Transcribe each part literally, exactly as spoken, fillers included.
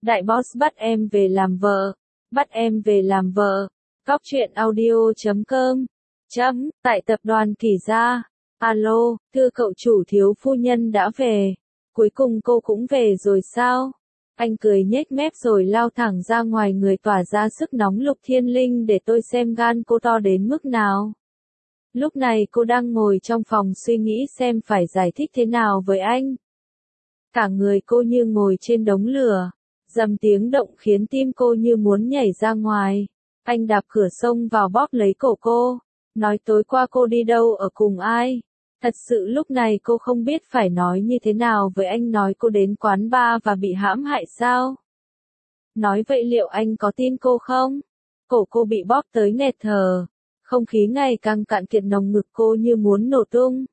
Đại boss bắt em về làm vợ. Bắt em về làm vợ. Cóc truyện audio chấm com. Chấm, tại tập đoàn Kỳ Gia. Alo, thưa cậu chủ thiếu phu nhân đã về. Cuối cùng cô cũng về rồi sao? Anh cười nhếch mép rồi lao thẳng ra ngoài người tỏa ra sức nóng Lục Thiên Linh để tôi xem gan cô to đến mức nào. Lúc này cô đang ngồi trong phòng suy nghĩ xem phải giải thích thế nào với anh. Cả người cô như ngồi trên đống lửa. Dầm tiếng động khiến tim cô như muốn nhảy ra ngoài. Anh đạp cửa xông vào bóp lấy cổ cô. Nói tối qua cô đi đâu ở cùng ai. Thật sự lúc này cô không biết phải nói như thế nào với anh, nói cô đến quán bar và bị hãm hại sao. Nói vậy liệu anh có tin cô không? Cổ cô bị bóp tới nghẹt thở. Không khí ngày càng cạn kiệt, nồng ngực cô như muốn nổ tung.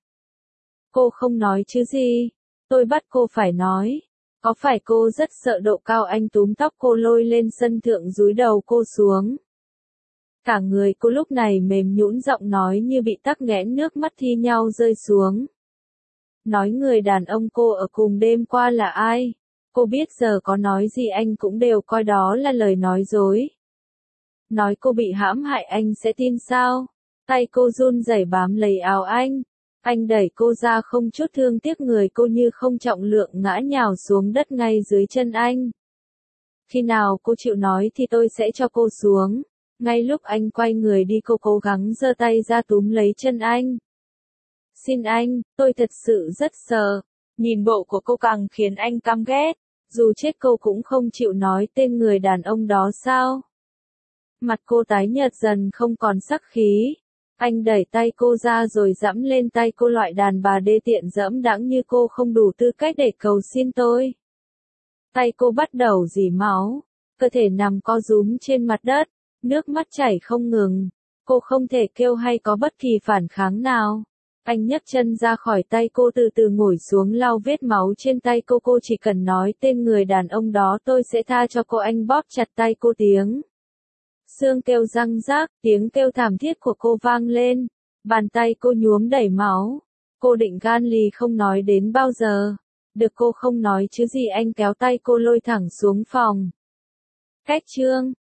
Cô không nói chứ gì. Tôi bắt cô phải nói. Có phải cô rất sợ độ cao? Anh túm tóc cô lôi lên sân thượng dúi đầu cô xuống. Cả người cô lúc này mềm nhũn, giọng nói như bị tắc nghẽn, nước mắt thi nhau rơi xuống. Nói người đàn ông cô ở cùng đêm qua là ai? Cô biết giờ có nói gì anh cũng đều coi đó là lời nói dối. Nói cô bị hãm hại anh sẽ tin sao? Tay cô run rẩy bám lấy áo anh. Anh đẩy cô ra không chút thương tiếc, người cô như không trọng lượng ngã nhào xuống đất ngay dưới chân anh. Khi nào cô chịu nói thì tôi sẽ cho cô xuống. Ngay lúc anh quay người đi, cô cố gắng giơ tay ra túm lấy chân anh. Xin anh, tôi thật sự rất sợ. Nhìn bộ của cô càng khiến anh căm ghét. Dù chết cô cũng không chịu nói tên người đàn ông đó sao? Mặt cô tái nhợt dần không còn sắc khí. Anh đẩy tay cô ra rồi giẫm lên tay cô, loại đàn bà đê tiện dẫm đãng như cô không đủ tư cách để cầu xin tôi. Tay cô bắt đầu rỉ máu. Cơ thể nằm co rúm trên mặt đất. Nước mắt chảy không ngừng. Cô không thể kêu hay có bất kỳ phản kháng nào. Anh nhấc chân ra khỏi tay cô, từ từ ngồi xuống lau vết máu trên tay cô. Cô chỉ cần nói tên người đàn ông đó tôi sẽ tha cho cô. Anh bóp chặt tay cô, tiếng xương kêu răng rác, tiếng kêu thảm thiết của cô vang lên. Bàn tay cô nhuốm đầy máu. Cô định gan lì không nói đến bao giờ. Được cô không nói chứ gì, anh kéo tay cô lôi thẳng xuống phòng. Cách chương